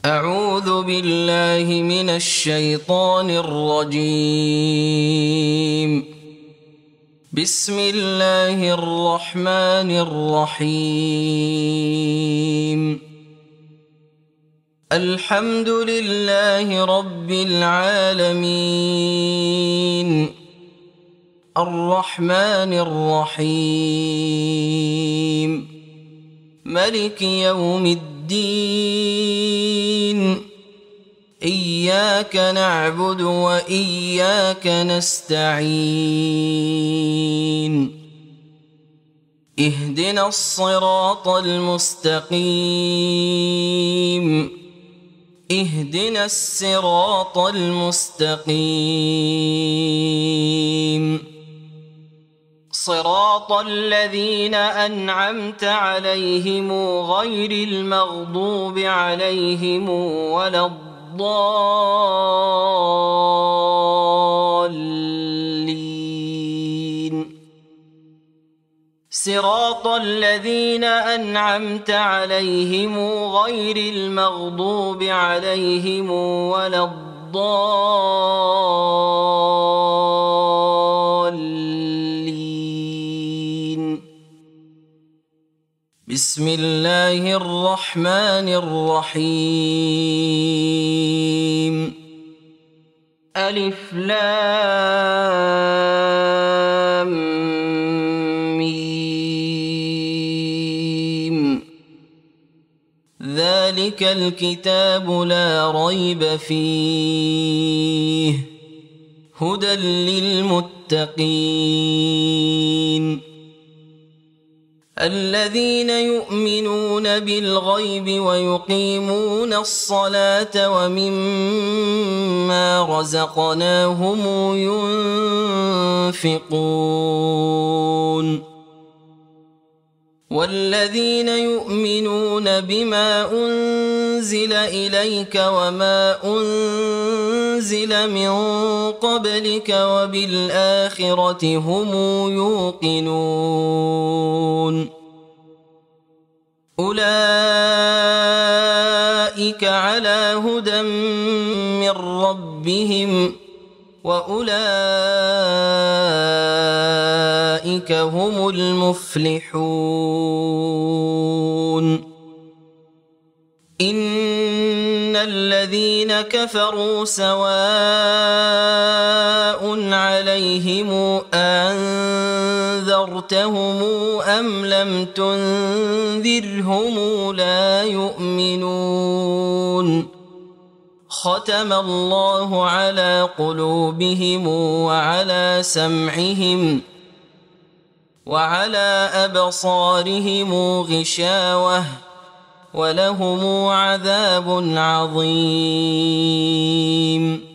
أعوذ بالله من الشيطان الرجيم. بسم الله الرحمن الرحيم. الحمد لله رب العالمين، الرحمن الرحيم، ملك يوم الدين. إياك نعبد وإياك نستعين. اهدنا الصراط المستقيم، اهدنا الصراط المستقيم، صراط الذين أنعمت عليهم غير المغضوب عليهم ولا الضالين. صراط الذين أنعمت عليهم غير المغضوب عليهم ولا الضالين. بسم الله الرحمن الرحيم. ألف لام ميم. ذلك الكتاب لا ريب فيه، هدى للمتقين الذين يؤمنون بالغيب ويقيمون الصلاة ومما رزقناهم ينفقون والذين يؤمنون بما أنزل إليك وما أنزل من قبلك وبالآخرة هم يوقنون. أولئك على هدى من ربهم وأولئك هم المفلحون. إن الذين كفروا سواء عليهم أنذرتهم أم لم تنذرهم لا يؤمنون. ختم الله على قلوبهم وعلى سمعهم وعلى أبصارهم غشاوة ولهم عذاب عظيم.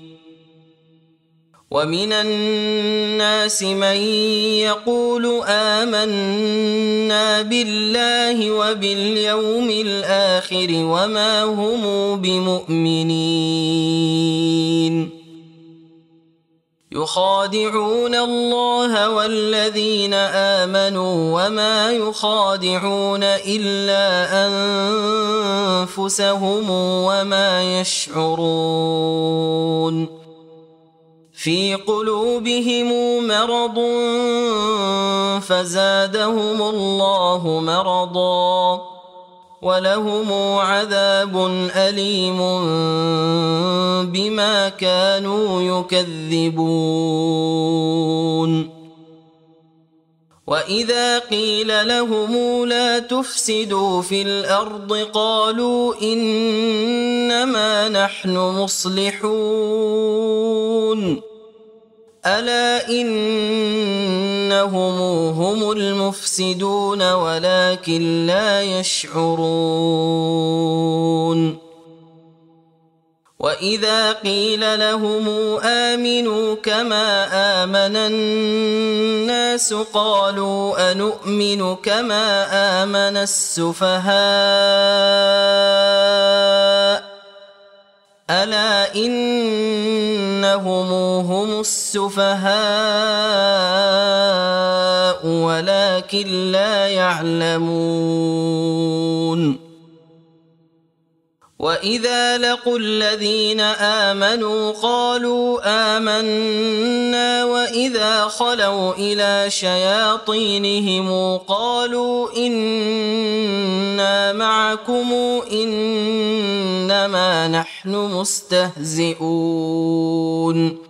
ومن الناس من يقول آمنا بالله وباليوم الآخر وما هم بمؤمنين. يخادعون الله والذين آمنوا وما يخادعون إلا أنفسهم وما يشعرون. في قلوبهم مرض فزادهم الله مرضا ولهم عذاب أليم بما كانوا يكذبون. وإذا قيل لهم لا تفسدوا في الأرض قالوا إنما نحن مصلحون. ألا إنهم هم المفسدون ولكن لا يشعرون. وإذا قيل لهم آمنوا كما آمن الناس قالوا أنؤمن كما آمن السفهاء. ألا إنهم هم السفهاء ولكن لا يعلمون. وإذا لقوا الذين آمنوا قالوا آمنا وإذا خلوا إلى شياطينهم قالوا إنا معكم إنما نحن مستهزئون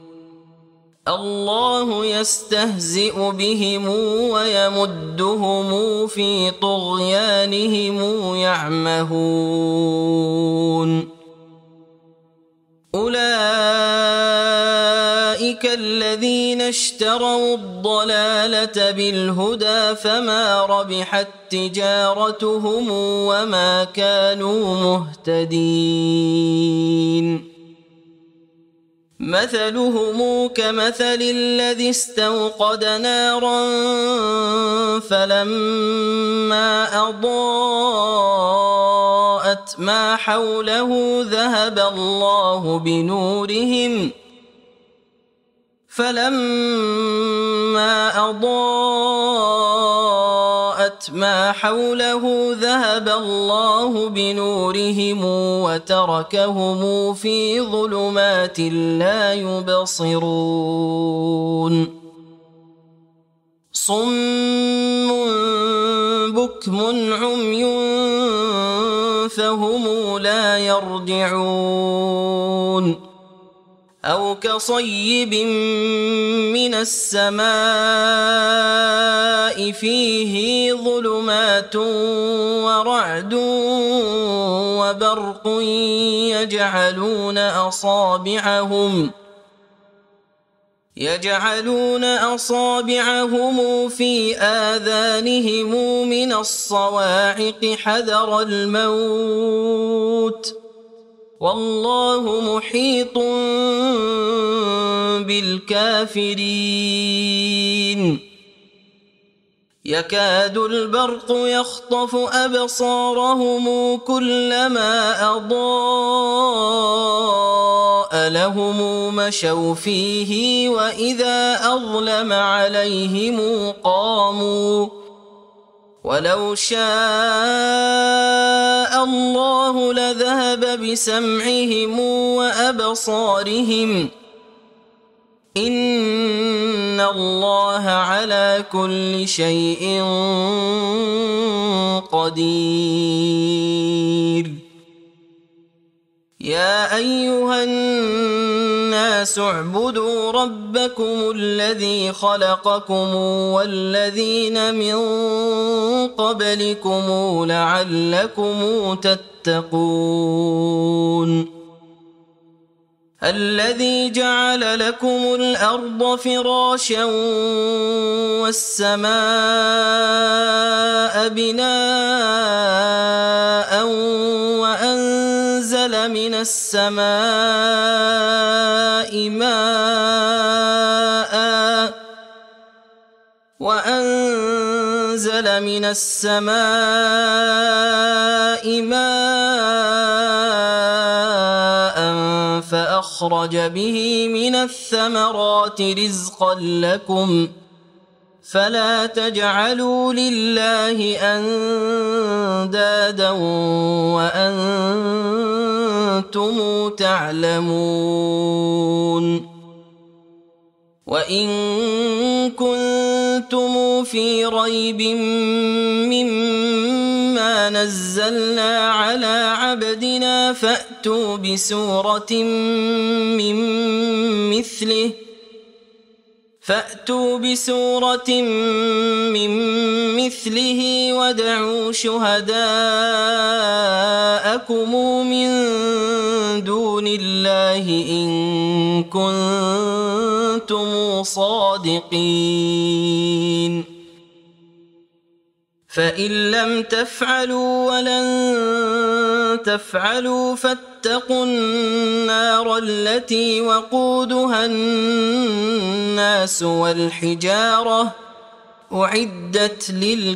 الله يستهزئ بهم ويمدهم في طغيانهم يعمهون أولئك الذين اشتروا الضلالة بالهدى فما ربحت تجارتهم وما كانوا مهتدين مثلهم كمثل الذي استوقد نارا فلما أضاءت ما حوله ذهب الله بنورهم وتركهم في ظلمات لا يبصرون صم بكم عمي فهم لا يرجعون أو كصيب من السماء فيه ظلمات ورعد وبرق يجعلون أصابعهم في آذانهم من الصواعق حذر الموت والله محيط بالكافرين يكاد البرق يخطف أبصارهم كلما أضاء لهم مشوا فيه وإذا أظلم عليهم قاموا ولو شاء الله لذهب بسمعهم وأبصارهم إن الله على كل شيء قدير يا أيها الناس اعبدوا ربكم الذي خلقكم والذين من قبلكم لعلكم تتقون الذي جعل لكم الأرض فراشا والسماء بناء وأنزل من السماء ماء فأخرج به من الثمرات رزقا لكم فلا تجعلوا لله أندادا وأنتم تعلمون وإن كنتم في ريب مما نزلنا على عبدنا فأتوا بسورة من مثله وادعوا شهداءكم من دون الله إن كنتم صادقين فإن لم تفعلوا ولن تفعلوا فاتقوا النار التي وقودها الناس والحجارة أعدت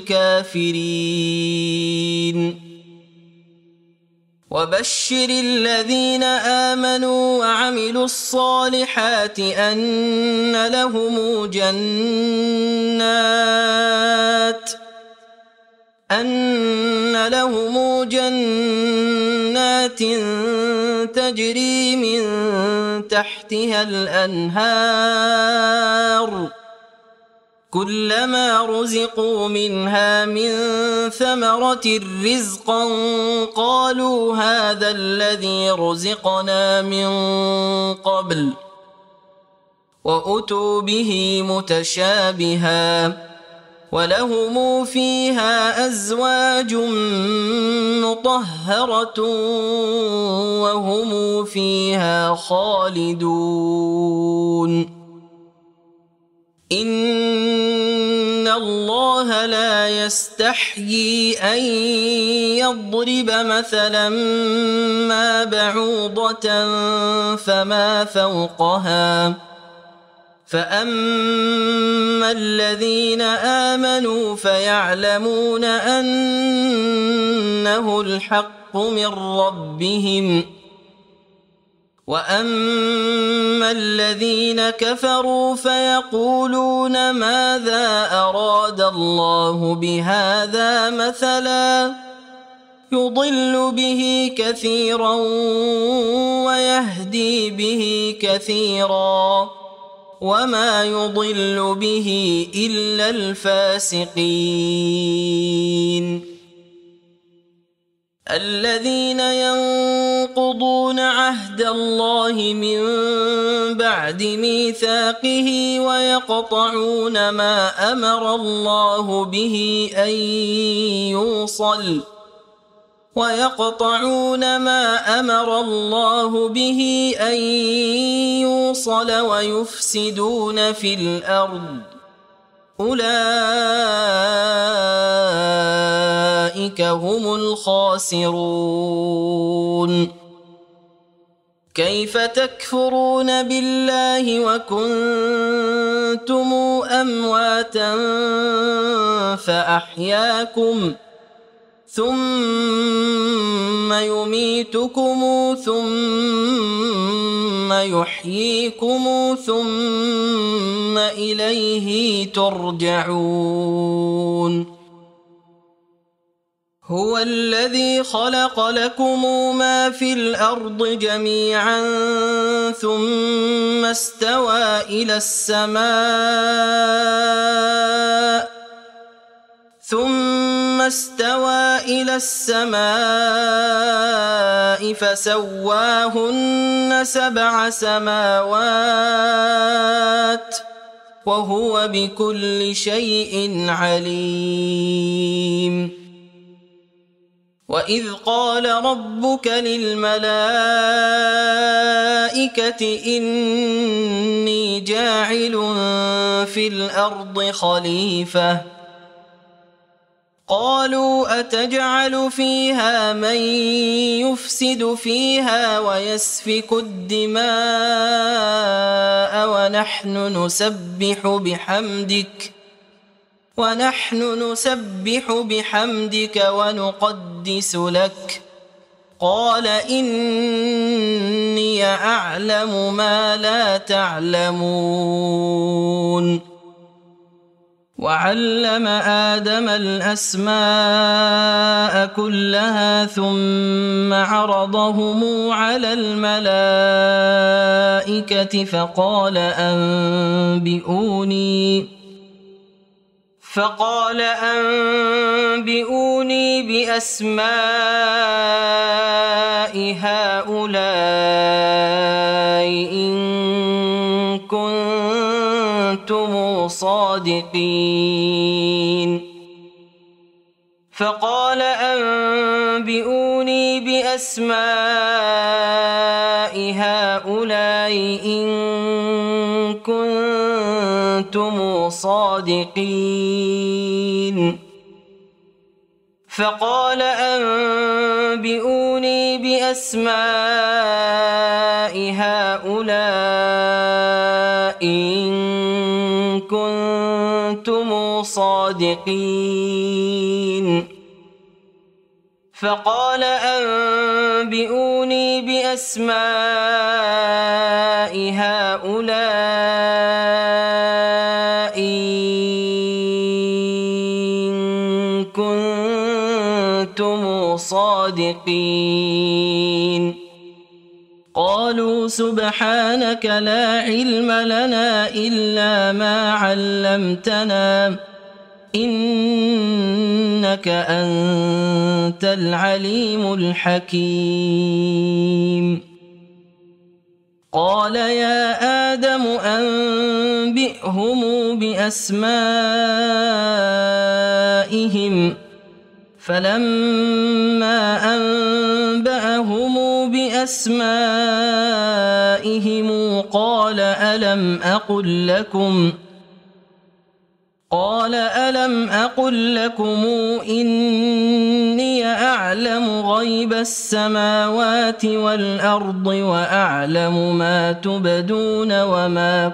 للكافرين وبشر الذين آمنوا وعملوا الصالحات أن لهم أن لهم جنات تجري من تحتها الأنهار كلما رزقوا منها من ثمرة رزقا قالوا هذا الذي رزقنا من قبل وأتوا به متشابها ولهم فيها أزواج مطهرة وهم فيها خالدون إن الله لا يستحيي أن يضرب مثلا ما بعوضة فما فوقها فأما الذين آمنوا فيعلمون أنه الحق من ربهم وأما الذين كفروا فيقولون ماذا أراد الله بهذا مثلا يضل به كثيرا ويهدي به كثيرا وما يضل به إلا الفاسقين الذين ينقضون عهد الله من بعد ميثاقه ويقطعون ما أمر الله به أن يوصل ويفسدون في الأرض أولئك هم الخاسرون كيف تكفرون بالله وكنتم أمواتا فأحياكم ثم يميتكم ثم يحييكم ثم إليه ترجعون هو الذي خلق لكم ما في الأرض جميعا ثم استوى إلى السماء فسواهن 7 سماوات وهو بكل شيء عليم وإذ قال ربك للملائكة إني جاعل في الأرض خليفة قالوا أتجعل فيها من يفسد فيها ويسفك الدماء ونحن نسبح بحمدك ونقدس لك قال إني أعلم ما لا تعلمون وعلم آدم الأسماء كلها ثم عرضهم على الملائكة فقال أنبئوني بأسماء هؤلاء إن كنتم صادقين فقال أنبئوني بأسماء هؤلاء إن كنتم صادقين فقال أنبئوني بأسماء هؤلاء إن كنتم صادقين فقال أنبئوني بأسماء هؤلاء إن كنتم كنتم صادقين قالوا سبحانك لا علم لنا إلا ما علمتنا إنك أنت العليم الحكيم قال يا آدم أنبئهم بأسمائهم فلما أنبأهم بأسمائهم قال ألم أقل لكم إني أعلم غيب السماوات والأرض وأعلم ما تبدون وما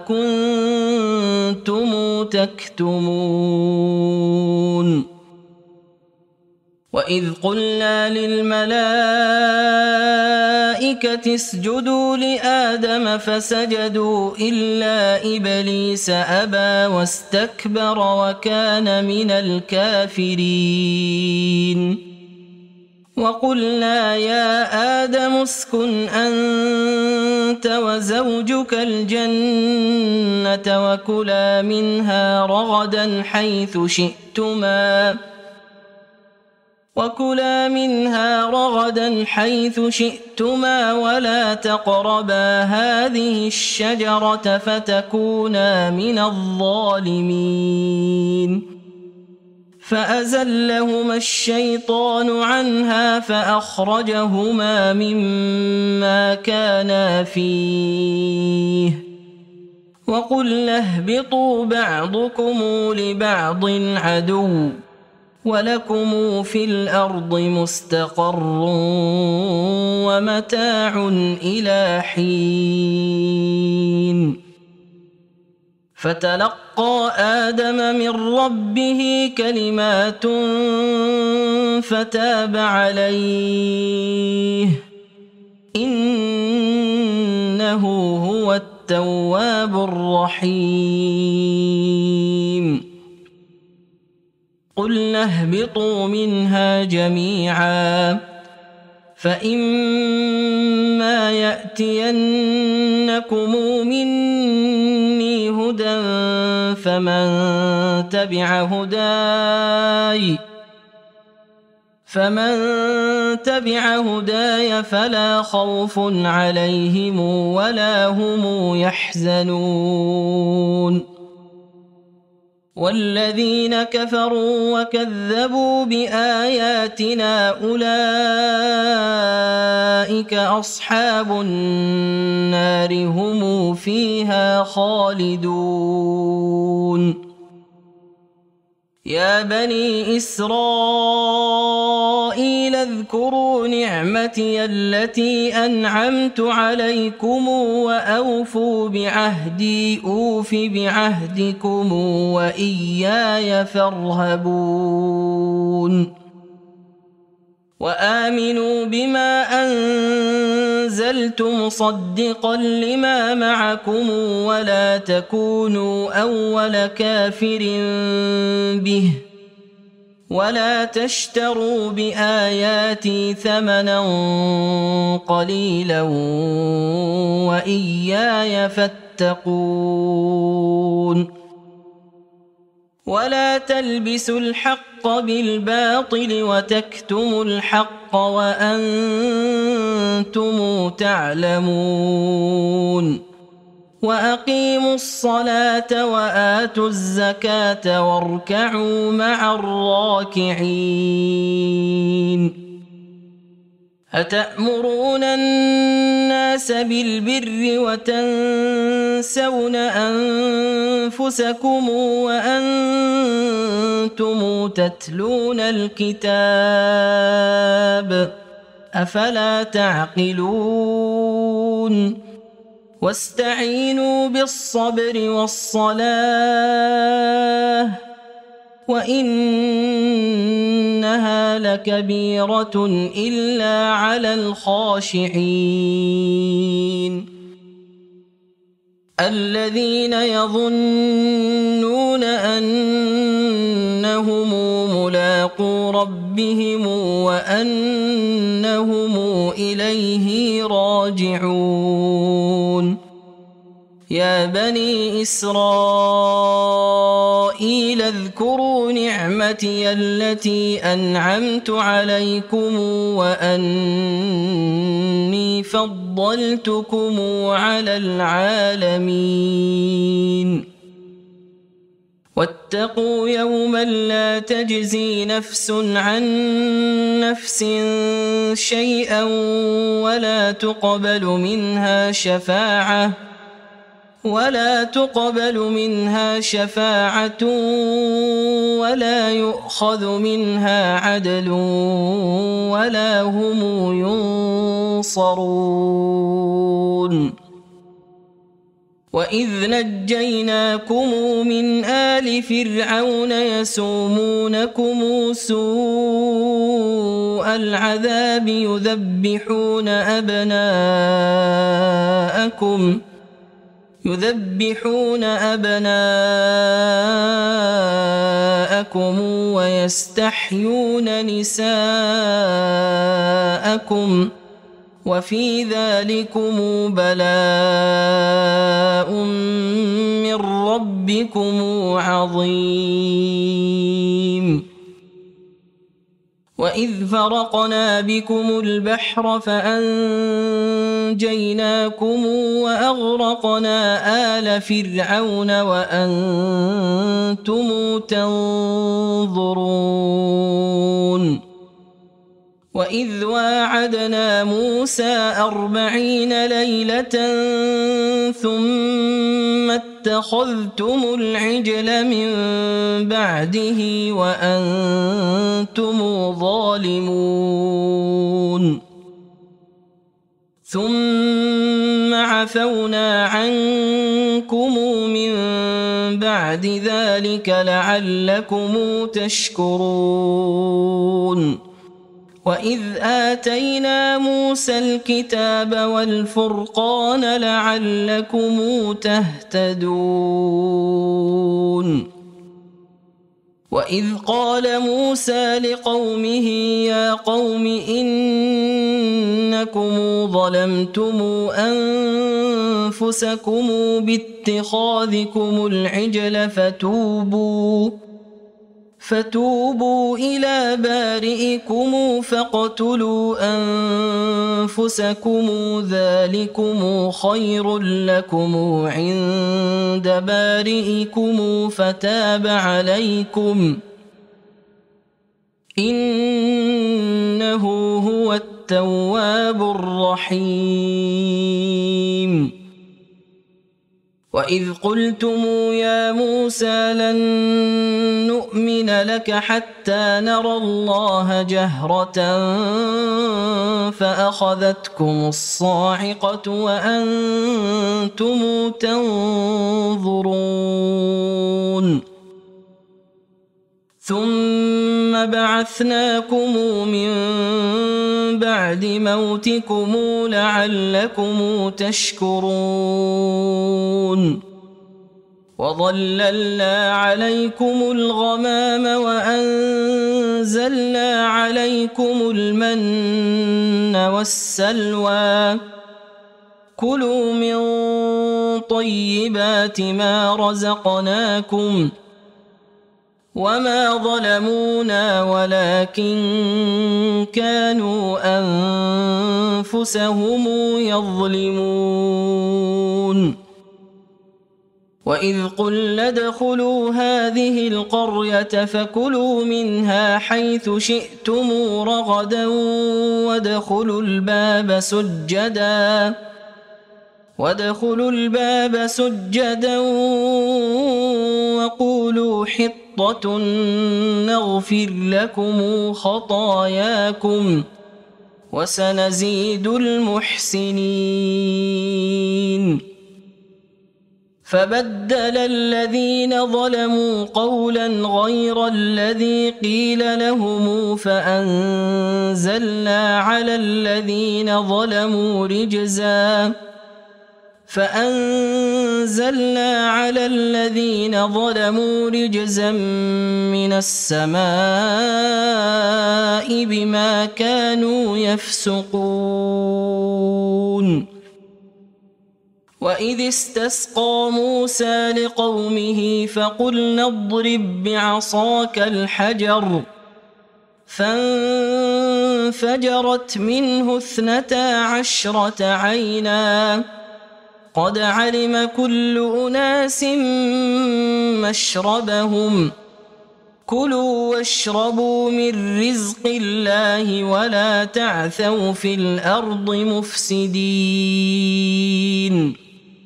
كنتم تكتمون وإذ قلنا للملائكة اسجدوا لآدم فسجدوا إلا إبليس أبى واستكبر وكان من الكافرين وقلنا يا آدم اسكن أنت وزوجك الجنة وكلا منها رغدا حيث شئتما ولا تقربا هذه الشجرة فتكونا من الظالمين فأزلهما الشيطان عنها فأخرجهما مما كانا فيه وقلنا اهبطوا بعضكم لبعض عدو ولكم في الأرض مستقر ومتاع إلى حين فتلقى آدم من ربه كلمات فتاب عليه إنه هو التواب الرحيم قلنا اهبطوا منها جميعا فإما يأتينكم مني هدى فمن تبع هداي فلا خوف عليهم ولا هم يحزنون والذين كفروا وكذبوا بآياتنا أولئك أصحاب النار هم فيها خالدون يا بني إسرائيل اذكروا نعمتي التي أنعمت عليكم وأوفوا بعهدي أوف بعهدكم وإياي فارهبون وآمنوا بما أنزلت مصدقا لما معكم ولا تكونوا أول كافر به ولا تشتروا بآياتي ثمنا قليلا وإياي فاتقون ولا تلبسوا الحق بالباطل وتكتموا الحق وأنتم تعلمون وأقيموا الصلاة وآتوا الزكاة واركعوا مع الراكعين أتأمرون الناس بالبر وتنسون أنفسكم وأنتم تتلون الكتاب أفلا تعقلون واستعينوا بالصبر والصلاة وإنها لكبيرة إلا على الخاشعين الذين يظنون أنهم ملاقو واتقوا ربهم وأنهم إليه راجعون يا بني إسرائيل اذكروا نعمتي التي أنعمت عليكم وأني فضلتكم على العالمين واتقوا يوما لا تجزي نفس عن نفس شيئا ولا تقبل منها شفاعة ولا يؤخذ منها عدل ولا هم ينصرون وإذ نجيناكم من آل فرعون يسومونكم سوء العذاب يذبحون أبناءكم ويستحيون نساءكم وفي ذلكم بلاء من ربكم عظيم وإذ فرقنا بكم البحر فأنجيناكم وأغرقنا آل فرعون وأنتم تنظرون وإذ واعدنا موسى 40 ليلة ثم اتخذتم العجل من بعده وأنتم ظالمون ثم عفونا عنكم من بعد ذلك لعلكم تشكرون وإذ آتينا موسى الكتاب والفرقان لعلكم تهتدون وإذ قال موسى لقومه يا قوم إنكم ظلمتم أنفسكم باتخاذكم العجل فتوبوا إلى بارئكم فاقتلوا أنفسكم ذلكم خير لكم عند بارئكم فتاب عليكم إنه هو التواب الرحيم وإذ قلتم يا موسى لن نؤمن لك حتى نرى الله جهرة فأخذتكم الصاعقة وأنتم تنظرون ثم بعثناكم من بعد موتكم لعلكم تشكرون وظللنا عليكم الغمام وأنزلنا عليكم المن والسلوى كلوا من طيبات ما رزقناكم وما ظلمونا ولكن كانوا أنفسهم يظلمون وإذ قلنا ادخلوا هذه القرية فكلوا منها حيث شئتم رغدا وادخلوا الباب سجدا وقولوا حطة نغفر لكم خطاياكم وسنزيد المحسنين فبدل الذين ظلموا قولا غير الذي قيل لهم فأنزلنا على الذين ظلموا فأنزلنا على الذين ظلموا رجزا من السماء بما كانوا يفسقون وإذ استسقى موسى لقومه فقلنا اضرب بعصاك الحجر فانفجرت منه 12 عينا قد علم كل أناس مشربهم كلوا واشربوا من رزق الله ولا تعثوا في الأرض مفسدين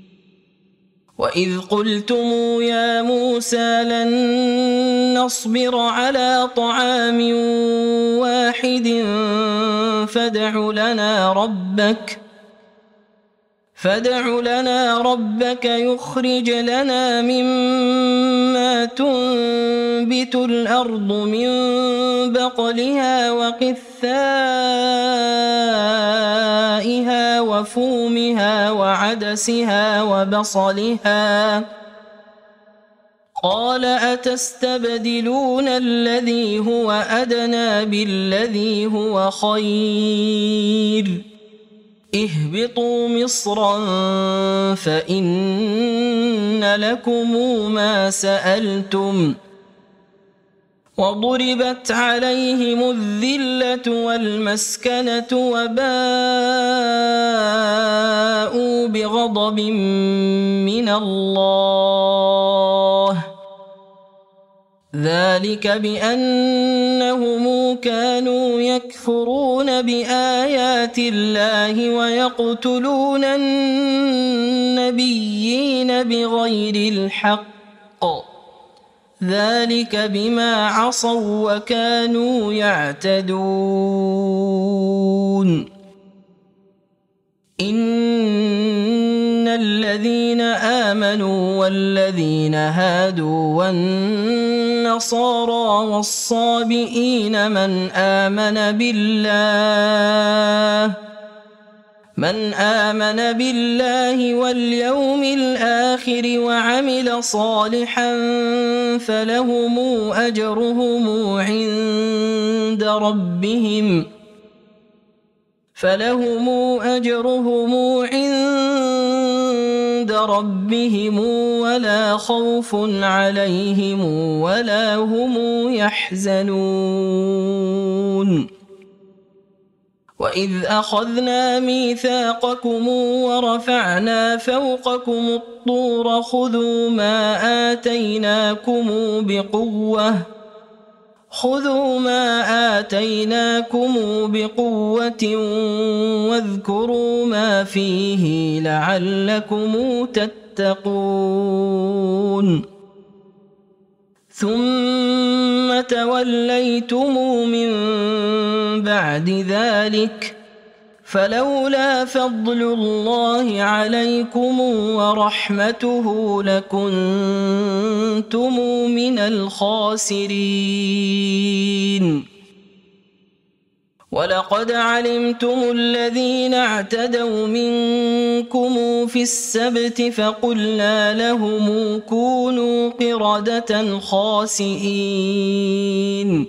وإذ قلتم يا موسى لن نصبر على طعام واحد فادع لنا ربك يخرج لنا مما تنبت الأرض من بقلها وقثائها وفومها وعدسها وبصلها قال أتستبدلون الذي هو أدنى بالذي هو خير اهبطوا مصرا فإن لكم ما سألتم وضربت عليهم الذلة والمسكنة وباءوا بغضب من الله ذلك بأنهم كانوا يكفرون بآيات الله ويقتلون النبيين بغير الحق ذلك بما عصوا وكانوا يعتدون إن الذين آمنوا والذين هادوا والنصارى والصابئين من آمن بالله واليوم الآخر وعمل صالحا فلهم أجرهم عند ربهم ولا خوف عليهم ولا هم يحزنون وإذ أخذنا ميثاقكم ورفعنا فوقكم الطور خذوا ما آتيناكم بقوة واذكروا ما فيه لعلكم تتقون ثم توليتم من بعد ذلك فلولا فضل الله عليكم ورحمته لكنتم من الخاسرين ولقد علمتم الذين اعتدوا منكم في السبت فقلنا لهم كونوا قردة خاسئين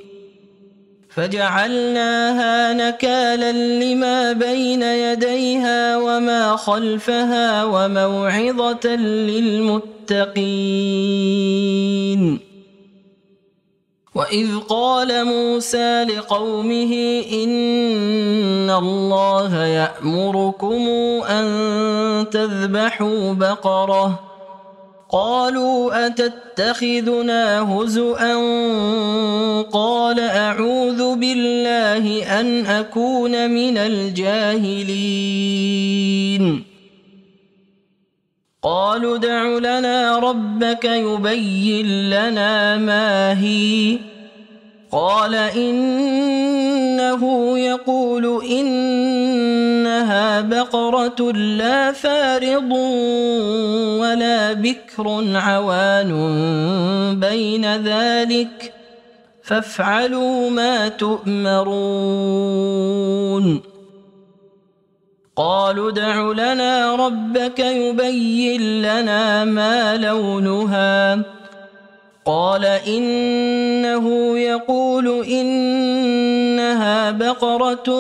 فجعلناها نكالا لما بين يديها وما خلفها وموعظة للمتقين وإذ قال موسى لقومه إن الله يأمركم أن تذبحوا بقرة قالوا أتتخذنا هزؤا قال أعوذ بالله أن أكون من الجاهلين قالوا ادع لنا ربك يبين لنا ما هي قال إنه يقول إنها بقرة لا فارض ولا بكر عوان بين ذلك فافعلوا ما تؤمرون قالوا ادع لنا ربك يبين لنا ما لونها قال إنه يقول إنها بقرة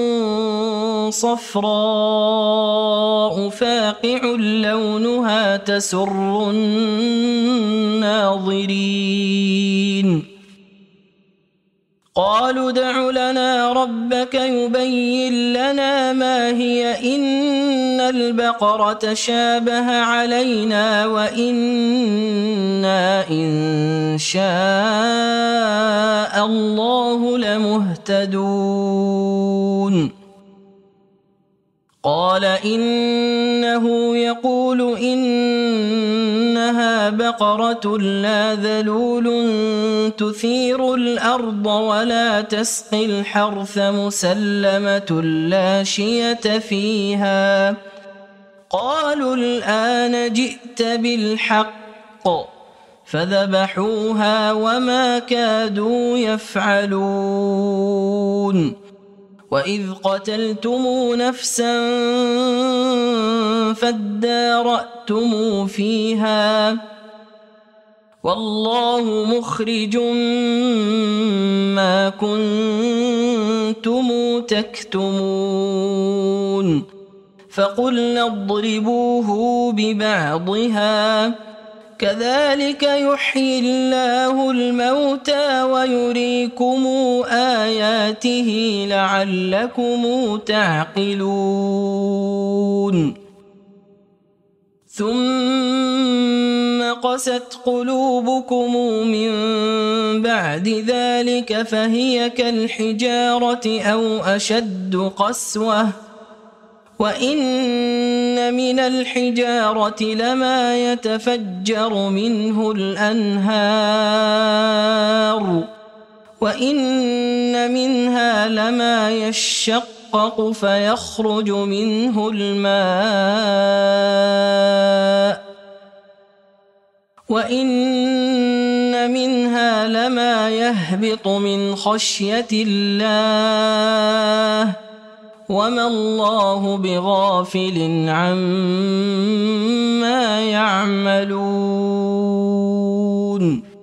صفراء فاقع لونها تسر الناظرين قالوا ادع لنا ربك يبين لنا ما هي إن البقرة شابه علينا وإنا إن شاء الله لمهتدون قال إنه يقول إنها بقرة لا ذلول تثير الأرض ولا تسقي الحرث مسلمة لا شية فيها قالوا الآن جئت بالحق فذبحوها وما كادوا يفعلون وإذ قتلتم نفسا فادارأتم فيها والله مخرج ما كنتم تكتمون فقلنا اضربوه ببعضها كذلك يحيي الله الموتى ويريكم آياته لعلكم تعقلون ثم قست قلوبكم من بعد ذلك فهي كالحجارة أو أشد قسوة وإن من الحجارة لما يتفجر منه الأنهار وإن منها لما يشقق فيخرج منه الماء وإن منها لما يهبط من خشية الله وما الله بغافل عما يعملون